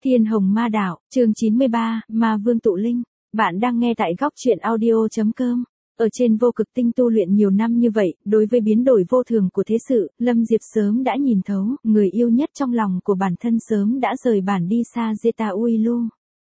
Thiên Hồng Ma Đạo, chương 93, Ma Vương Tụ Linh. Bạn đang nghe tại góc truyện audio.com. Ở trên vô cực tinh tu luyện nhiều năm như vậy, đối với biến đổi vô thường của thế sự, Lâm Diệp sớm đã nhìn thấu, người yêu nhất trong lòng của bản thân sớm đã rời bản đi xa Zeta Uilu.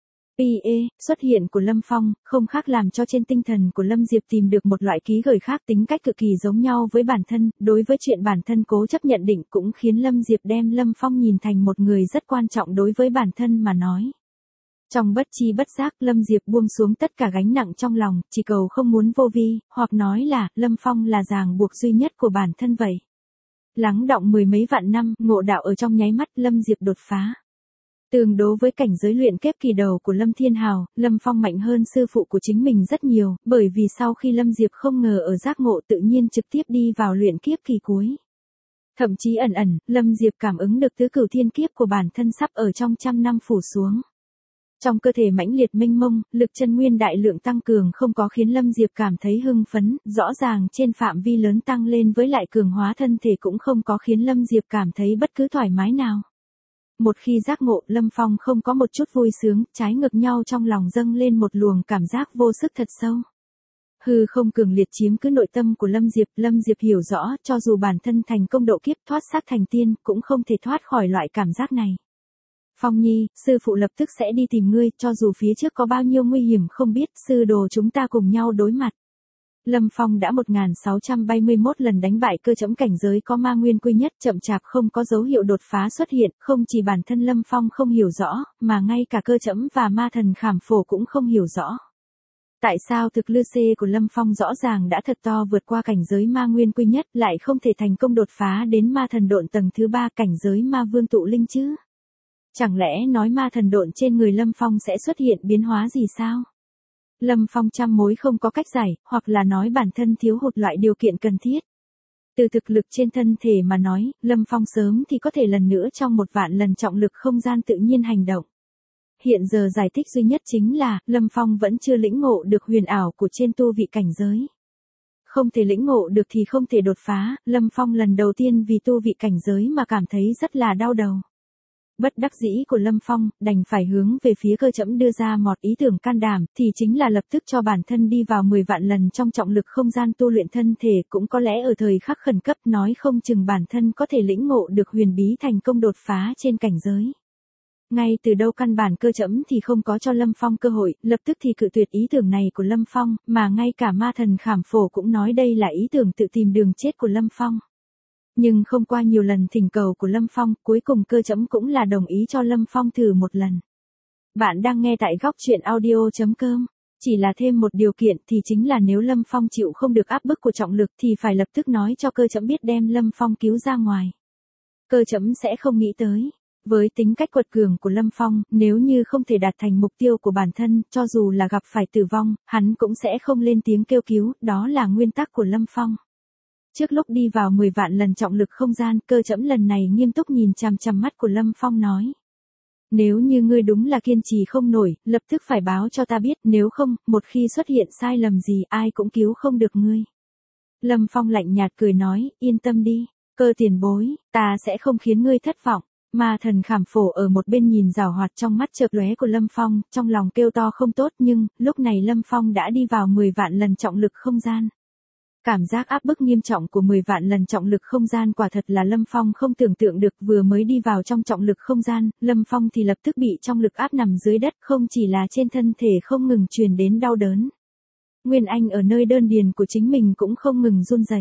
Xuất hiện của Lâm Phong, không khác làm cho trên tinh thần của Lâm Diệp tìm được một loại ký gửi khác tính cách cực kỳ giống nhau với bản thân, đối với chuyện bản thân cố chấp nhận định cũng khiến Lâm Diệp đem Lâm Phong nhìn thành một người rất quan trọng đối với bản thân mà nói. Trong bất chi bất giác Lâm Diệp buông xuống tất cả gánh nặng trong lòng, chỉ cầu không muốn vô vi, hoặc nói là, Lâm Phong là ràng buộc duy nhất của bản thân vậy. Lắng đọng mười mấy vạn năm, ngộ đạo ở trong nháy mắt Lâm Diệp đột phá. Tương đối với cảnh giới luyện kiếp kỳ đầu của Lâm Thiên Hào, Lâm Phong mạnh hơn sư phụ của chính mình rất nhiều, bởi vì sau khi Lâm Diệp không ngờ ở giác ngộ tự nhiên trực tiếp đi vào luyện kiếp kỳ cuối. Thậm chí ẩn, Lâm Diệp cảm ứng được tứ cửu thiên kiếp của bản thân sắp ở trong 100 năm phủ xuống. Trong cơ thể mãnh liệt mênh mông, lực chân nguyên đại lượng tăng cường không có khiến Lâm Diệp cảm thấy hưng phấn, rõ ràng trên phạm vi lớn tăng lên với lại cường hóa thân thể cũng không có khiến Lâm Diệp cảm thấy bất cứ thoải mái nào. Một khi giác ngộ, Lâm Phong không có một chút vui sướng, trái ngược nhau trong lòng dâng lên một luồng cảm giác vô sức thật sâu. Hư không cường liệt chiếm cứ nội tâm của Lâm Diệp hiểu rõ, cho dù bản thân thành công độ kiếp thoát xác thành tiên, cũng không thể thoát khỏi loại cảm giác này. Phong Nhi, sư phụ lập tức sẽ đi tìm ngươi, cho dù phía trước có bao nhiêu nguy hiểm không biết, sư đồ chúng ta cùng nhau đối mặt. Lâm Phong đã 1631 lần đánh bại cơ trẫm cảnh giới có ma nguyên quy nhất, chậm chạp không có dấu hiệu đột phá xuất hiện, không chỉ bản thân Lâm Phong không hiểu rõ, mà ngay cả cơ trẫm và ma thần khảm phổ cũng không hiểu rõ. Tại sao thực lực của Lâm Phong rõ ràng đã thật to vượt qua cảnh giới ma nguyên quy nhất, lại không thể thành công đột phá đến ma thần độn tầng thứ 3 cảnh giới ma vương tụ linh chứ? Chẳng lẽ nói ma thần độn trên người Lâm Phong sẽ xuất hiện biến hóa gì sao? Lâm Phong trăm mối không có cách giải, hoặc là nói bản thân thiếu hụt loại điều kiện cần thiết. Từ thực lực trên thân thể mà nói, Lâm Phong sớm thì có thể lần nữa trong 1.000 lần trọng lực không gian tự nhiên hành động. Hiện giờ giải thích duy nhất chính là, Lâm Phong vẫn chưa lĩnh ngộ được huyền ảo của trên tu vị cảnh giới. Không thể lĩnh ngộ được thì không thể đột phá, Lâm Phong lần đầu tiên vì tu vị cảnh giới mà cảm thấy rất là đau đầu. Bất đắc dĩ của Lâm Phong, đành phải hướng về phía cơ trẫm đưa ra một ý tưởng can đảm, thì chính là lập tức cho bản thân đi vào 10.000 lần trong trọng lực không gian tu luyện thân thể, cũng có lẽ ở thời khắc khẩn cấp nói không chừng bản thân có thể lĩnh ngộ được huyền bí thành công đột phá trên cảnh giới. Ngay từ đâu căn bản cơ trẫm thì không có cho Lâm Phong cơ hội, lập tức thì cự tuyệt ý tưởng này của Lâm Phong, mà ngay cả ma thần khảm phổ cũng nói đây là ý tưởng tự tìm đường chết của Lâm Phong. Nhưng không qua nhiều lần thỉnh cầu của Lâm Phong, cuối cùng cơ trẫm cũng là đồng ý cho Lâm Phong thử một lần. Bạn đang nghe tại góc truyện audio.com. Chỉ là thêm một điều kiện thì chính là nếu Lâm Phong chịu không được áp bức của trọng lực thì phải lập tức nói cho cơ trẫm biết đem Lâm Phong cứu ra ngoài. Cơ trẫm sẽ không nghĩ tới. Với tính cách quật cường của Lâm Phong, nếu như không thể đạt thành mục tiêu của bản thân, cho dù là gặp phải tử vong, hắn cũng sẽ không lên tiếng kêu cứu, đó là nguyên tắc của Lâm Phong. Trước lúc đi vào 10.000 lần trọng lực không gian, cơ trẫm lần này nghiêm túc nhìn chằm chằm mắt của Lâm Phong nói. Nếu như ngươi đúng là kiên trì không nổi, lập tức phải báo cho ta biết, nếu không, một khi xuất hiện sai lầm gì ai cũng cứu không được ngươi. Lâm Phong lạnh nhạt cười nói, yên tâm đi, cơ tiền bối, ta sẽ không khiến ngươi thất vọng. Ma thần khảm phổ ở một bên nhìn giảo hoạt trong mắt chợt lóe của Lâm Phong, trong lòng kêu to không tốt nhưng, lúc này Lâm Phong đã đi vào 10.000 lần trọng lực không gian. Cảm giác áp bức nghiêm trọng của 10.000 lần trọng lực không gian quả thật là Lâm Phong không tưởng tượng được, vừa mới đi vào trong trọng lực không gian, Lâm Phong thì lập tức bị trong lực áp nằm dưới đất, không chỉ là trên thân thể không ngừng truyền đến đau đớn. Nguyên anh ở nơi đơn điền của chính mình cũng không ngừng run rẩy.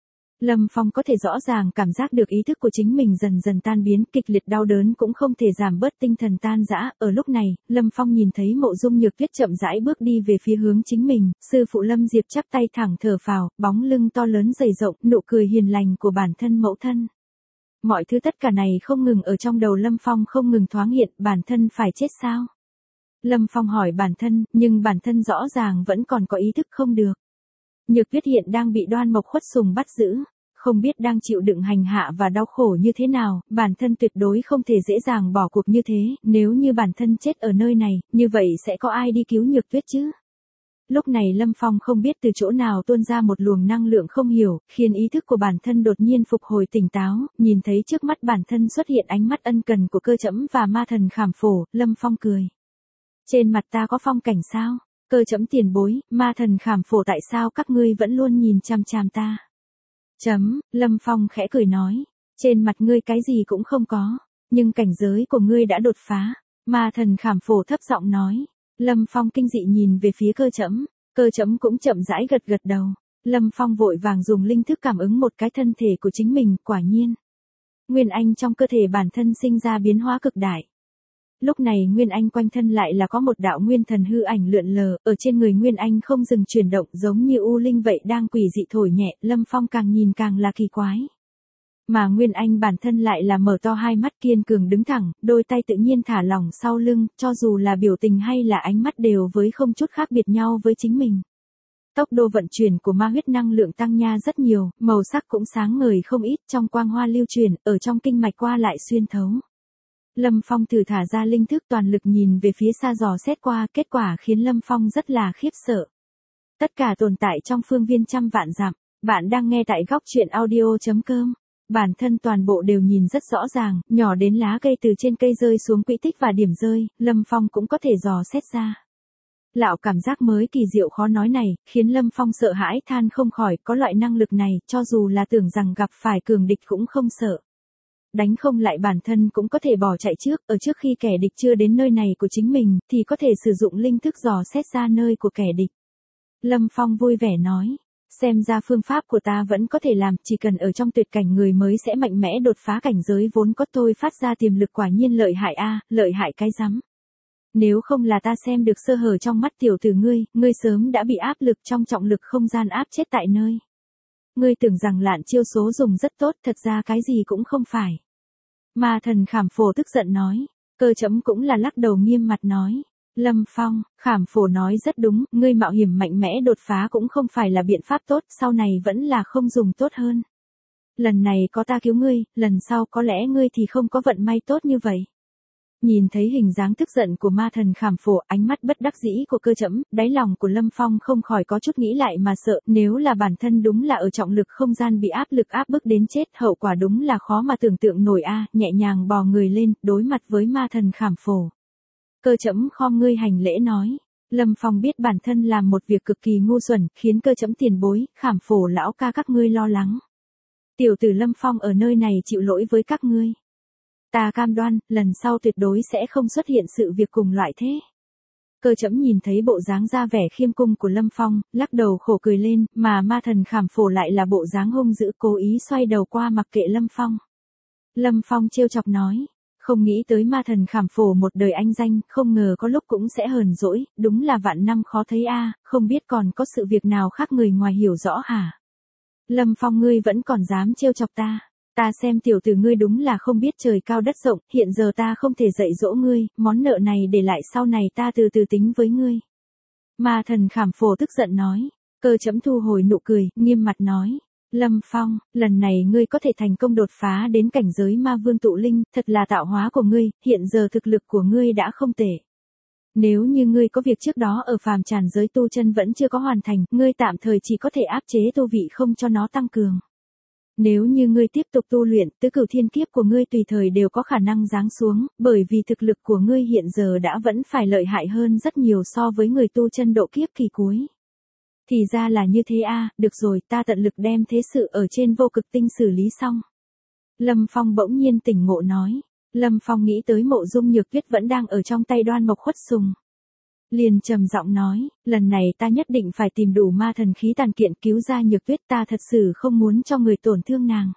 Lâm Phong có thể rõ ràng cảm giác được ý thức của chính mình dần dần tan biến, kịch liệt đau đớn cũng không thể giảm bớt tinh thần tan rã. Ở lúc này, Lâm Phong nhìn thấy Mộ Dung Nhược Tuyết chậm rãi bước đi về phía hướng chính mình, sư phụ Lâm Diệp chắp tay thẳng thở phào, bóng lưng to lớn dày rộng, nụ cười hiền lành của bản thân mẫu thân. Mọi thứ tất cả này không ngừng ở trong đầu Lâm Phong không ngừng thoáng hiện, bản thân phải chết sao? Lâm Phong hỏi bản thân, nhưng bản thân rõ ràng vẫn còn có ý thức không được. Nhược Tuyết hiện đang bị Đoan Mộc Khuất Sùng bắt giữ, không biết đang chịu đựng hành hạ và đau khổ như thế nào, bản thân tuyệt đối không thể dễ dàng bỏ cuộc như thế, nếu như bản thân chết ở nơi này, như vậy sẽ có ai đi cứu Nhược Tuyết chứ? Lúc này Lâm Phong không biết từ chỗ nào tuôn ra một luồng năng lượng không hiểu, khiến ý thức của bản thân đột nhiên phục hồi tỉnh táo, nhìn thấy trước mắt bản thân xuất hiện ánh mắt ân cần của Cơ Chẫm và ma thần Khảm Phổ, Lâm Phong cười. Trên mặt ta có phong cảnh sao? Cơ Chẫm tiền bối, ma thần Khảm Phổ tại sao các ngươi vẫn luôn nhìn chằm chằm ta? Lâm Phong khẽ cười nói. Trên mặt ngươi cái gì cũng không có, nhưng cảnh giới của ngươi đã đột phá. Ma thần Khảm Phổ thấp giọng nói. Lâm Phong kinh dị nhìn về phía Cơ Chẫm cũng chậm rãi gật gật đầu. Lâm Phong vội vàng dùng linh thức cảm ứng một cái thân thể của chính mình, quả nhiên. Nguyên Anh trong cơ thể bản thân sinh ra biến hóa cực đại. Lúc này Nguyên Anh quanh thân lại là có một đạo nguyên thần hư ảnh lượn lờ, ở trên người Nguyên Anh không dừng chuyển động giống như u linh vậy đang quỷ dị thổi nhẹ, Lâm Phong càng nhìn càng là kỳ quái. Mà Nguyên Anh bản thân lại là mở to hai mắt kiên cường đứng thẳng, đôi tay tự nhiên thả lỏng sau lưng, cho dù là biểu tình hay là ánh mắt đều với không chút khác biệt nhau với chính mình. Tốc độ vận chuyển của ma huyết năng lượng tăng nha rất nhiều, màu sắc cũng sáng ngời không ít, trong quang hoa lưu truyền, ở trong kinh mạch qua lại xuyên thấu. Lâm Phong thử thả ra linh thức toàn lực nhìn về phía xa dò xét qua, kết quả khiến Lâm Phong rất là khiếp sợ. Tất cả tồn tại trong phương viên trăm vạn dặm, bạn đang nghe tại góc truyện audio.com. Bản thân toàn bộ đều nhìn rất rõ ràng, nhỏ đến lá cây từ trên cây rơi xuống quỹ tích và điểm rơi, Lâm Phong cũng có thể dò xét ra. Lão cảm giác mới kỳ diệu khó nói này, khiến Lâm Phong sợ hãi than không khỏi, có loại năng lực này, cho dù là tưởng rằng gặp phải cường địch cũng không sợ. Đánh không lại bản thân cũng có thể bỏ chạy trước, ở trước khi kẻ địch chưa đến nơi này của chính mình, thì có thể sử dụng linh thức dò xét ra nơi của kẻ địch. Lâm Phong vui vẻ nói. Xem ra phương pháp của ta vẫn có thể làm, chỉ cần ở trong tuyệt cảnh người mới sẽ mạnh mẽ đột phá cảnh giới vốn có tôi phát ra tiềm lực quả nhiên lợi hại a, lợi hại cái rắm. Nếu không là ta xem được sơ hở trong mắt tiểu tử ngươi sớm đã bị áp lực trong trọng lực không gian áp chết tại nơi. Ngươi tưởng rằng lạn chiêu số dùng rất tốt, thật ra cái gì cũng không phải. Ma thần Khảm Phổ tức giận nói, Cơ Chẫm cũng là lắc đầu nghiêm mặt nói. Lâm Phong, Khảm Phổ nói rất đúng, ngươi mạo hiểm mạnh mẽ đột phá cũng không phải là biện pháp tốt, sau này vẫn là không dùng tốt hơn. Lần này có ta cứu ngươi, lần sau có lẽ ngươi thì không có vận may tốt như vậy. Nhìn thấy hình dáng tức giận của ma thần Khảm Phổ, ánh mắt bất đắc dĩ của Cơ Chẫm, đáy lòng của Lâm Phong không khỏi có chút nghĩ lại mà sợ, nếu là bản thân đúng là ở trọng lực không gian bị áp lực áp bức đến chết, hậu quả đúng là khó mà tưởng tượng nổi a, nhẹ nhàng bò người lên, đối mặt với ma thần Khảm Phổ. Cơ Chẫm khom ngươi hành lễ nói. Lâm Phong biết bản thân làm một việc cực kỳ ngu xuẩn, khiến Cơ Chẫm tiền bối, Khảm Phổ lão ca các ngươi lo lắng. Tiểu tử Lâm Phong ở nơi này chịu lỗi với các ngươi. Ta cam đoan, lần sau tuyệt đối sẽ không xuất hiện sự việc cùng loại thế. Cơ Chẫm nhìn thấy bộ dáng ra vẻ khiêm cung của Lâm Phong, lắc đầu khổ cười lên, mà ma thần Khảm Phổ lại là bộ dáng hung dữ cố ý xoay đầu qua mặc kệ Lâm Phong. Lâm Phong trêu chọc nói. Không nghĩ tới ma thần Khảm Phổ một đời anh danh, không ngờ có lúc cũng sẽ hờn dỗi, đúng là vạn năm khó thấy a, không biết còn có sự việc nào khác người ngoài hiểu rõ hả? Lâm Phong ngươi vẫn còn dám trêu chọc ta. Ta xem tiểu tử ngươi đúng là không biết trời cao đất rộng, hiện giờ ta không thể dạy dỗ ngươi, món nợ này để lại sau này ta từ từ tính với ngươi. Ma thần Khảm Phổ tức giận nói. Cơ Chẫm thu hồi nụ cười, nghiêm mặt nói. Lâm Phong, lần này ngươi có thể thành công đột phá đến cảnh giới ma vương tụ linh, thật là tạo hóa của ngươi, hiện giờ thực lực của ngươi đã không tệ. Nếu như ngươi có việc trước đó ở phàm trần giới tu chân vẫn chưa có hoàn thành, ngươi tạm thời chỉ có thể áp chế tu vị không cho nó tăng cường. Nếu như ngươi tiếp tục tu luyện, tứ cửu thiên kiếp của ngươi tùy thời đều có khả năng giáng xuống, bởi vì thực lực của ngươi hiện giờ đã vẫn phải lợi hại hơn rất nhiều so với người tu chân độ kiếp kỳ cuối. Thì ra là như thế a, được rồi, ta tận lực đem thế sự ở trên vô cực tinh xử lý xong. Lâm Phong bỗng nhiên tỉnh ngộ nói. Lâm Phong nghĩ tới Mộ Dung Nhược Tuyết vẫn đang ở trong tay Đoan Mộc Khuất Sùng. Liền trầm giọng nói, lần này ta nhất định phải tìm đủ ma thần khí tàn kiện cứu ra Nhược Tuyết, ta thật sự không muốn cho người tổn thương nàng.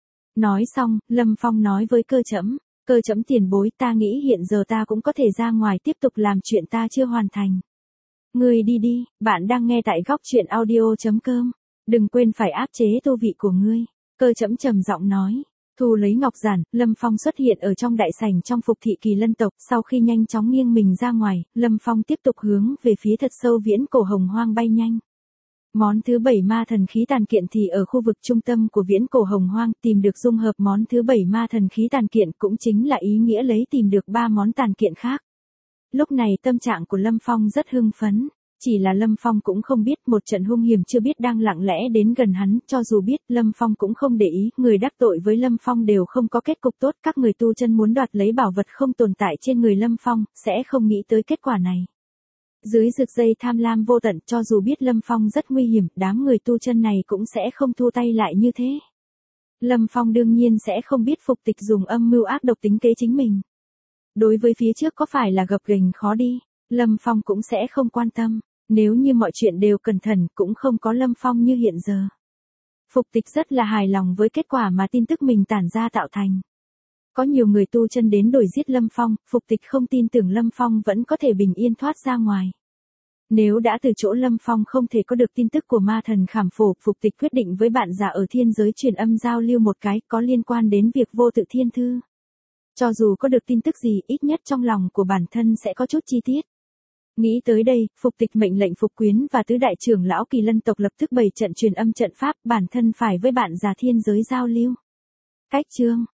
Nói xong, Lâm Phong nói với Cơ Chẫm, Cơ Chẫm tiền bối, ta nghĩ hiện giờ ta cũng có thể ra ngoài tiếp tục làm chuyện ta chưa hoàn thành. Ngươi đi đi, bạn đang nghe tại góc truyện audio.com. Đừng quên phải áp chế tu vị của ngươi. Cơ Chẫm trầm giọng nói. Thu lấy ngọc giản, Lâm Phong xuất hiện ở trong đại sảnh trong Phục Thị Kỳ Lân tộc. Sau khi nhanh chóng nghiêng mình ra ngoài, Lâm Phong tiếp tục hướng về phía thật sâu viễn cổ hồng hoang bay nhanh. Món thứ 7 ma thần khí tàn kiện thì ở khu vực trung tâm của viễn cổ hồng hoang, tìm được dung hợp món thứ 7 ma thần khí tàn kiện cũng chính là ý nghĩa lấy tìm được 3 món tàn kiện khác. Lúc này tâm trạng của Lâm Phong rất hưng phấn. Chỉ là Lâm Phong cũng không biết một trận hung hiểm chưa biết đang lặng lẽ đến gần hắn, cho dù biết Lâm Phong cũng không để ý, người đắc tội với Lâm Phong đều không có kết cục tốt, các người tu chân muốn đoạt lấy bảo vật không tồn tại trên người Lâm Phong, sẽ không nghĩ tới kết quả này. Dưới rực dây tham lam vô tận, cho dù biết Lâm Phong rất nguy hiểm, đám người tu chân này cũng sẽ không thu tay lại như thế. Lâm Phong đương nhiên sẽ không biết Phục Tịch dùng âm mưu ác độc tính kế chính mình. Đối với phía trước có phải là gập ghềnh khó đi, Lâm Phong cũng sẽ không quan tâm, nếu như mọi chuyện đều cẩn thận cũng không có Lâm Phong như hiện giờ. Phục Tịch rất là hài lòng với kết quả mà tin tức mình tản ra tạo thành. Có nhiều người tu chân đến đuổi giết Lâm Phong, Phục Tịch không tin tưởng Lâm Phong vẫn có thể bình yên thoát ra ngoài. Nếu đã từ chỗ Lâm Phong không thể có được tin tức của ma thần Khảm Phổ, Phục Tịch quyết định với bạn già ở thiên giới truyền âm giao lưu một cái có liên quan đến việc vô tự thiên thư. Cho dù có được tin tức gì, ít nhất trong lòng của bản thân sẽ có chút chi tiết. Nghĩ tới đây, Phục Tịch mệnh lệnh Phục Quyến và tứ đại trưởng lão Kỳ Lân tộc lập tức bày trận truyền âm trận pháp, bản thân phải với bạn già thiên giới giao lưu. Cách chương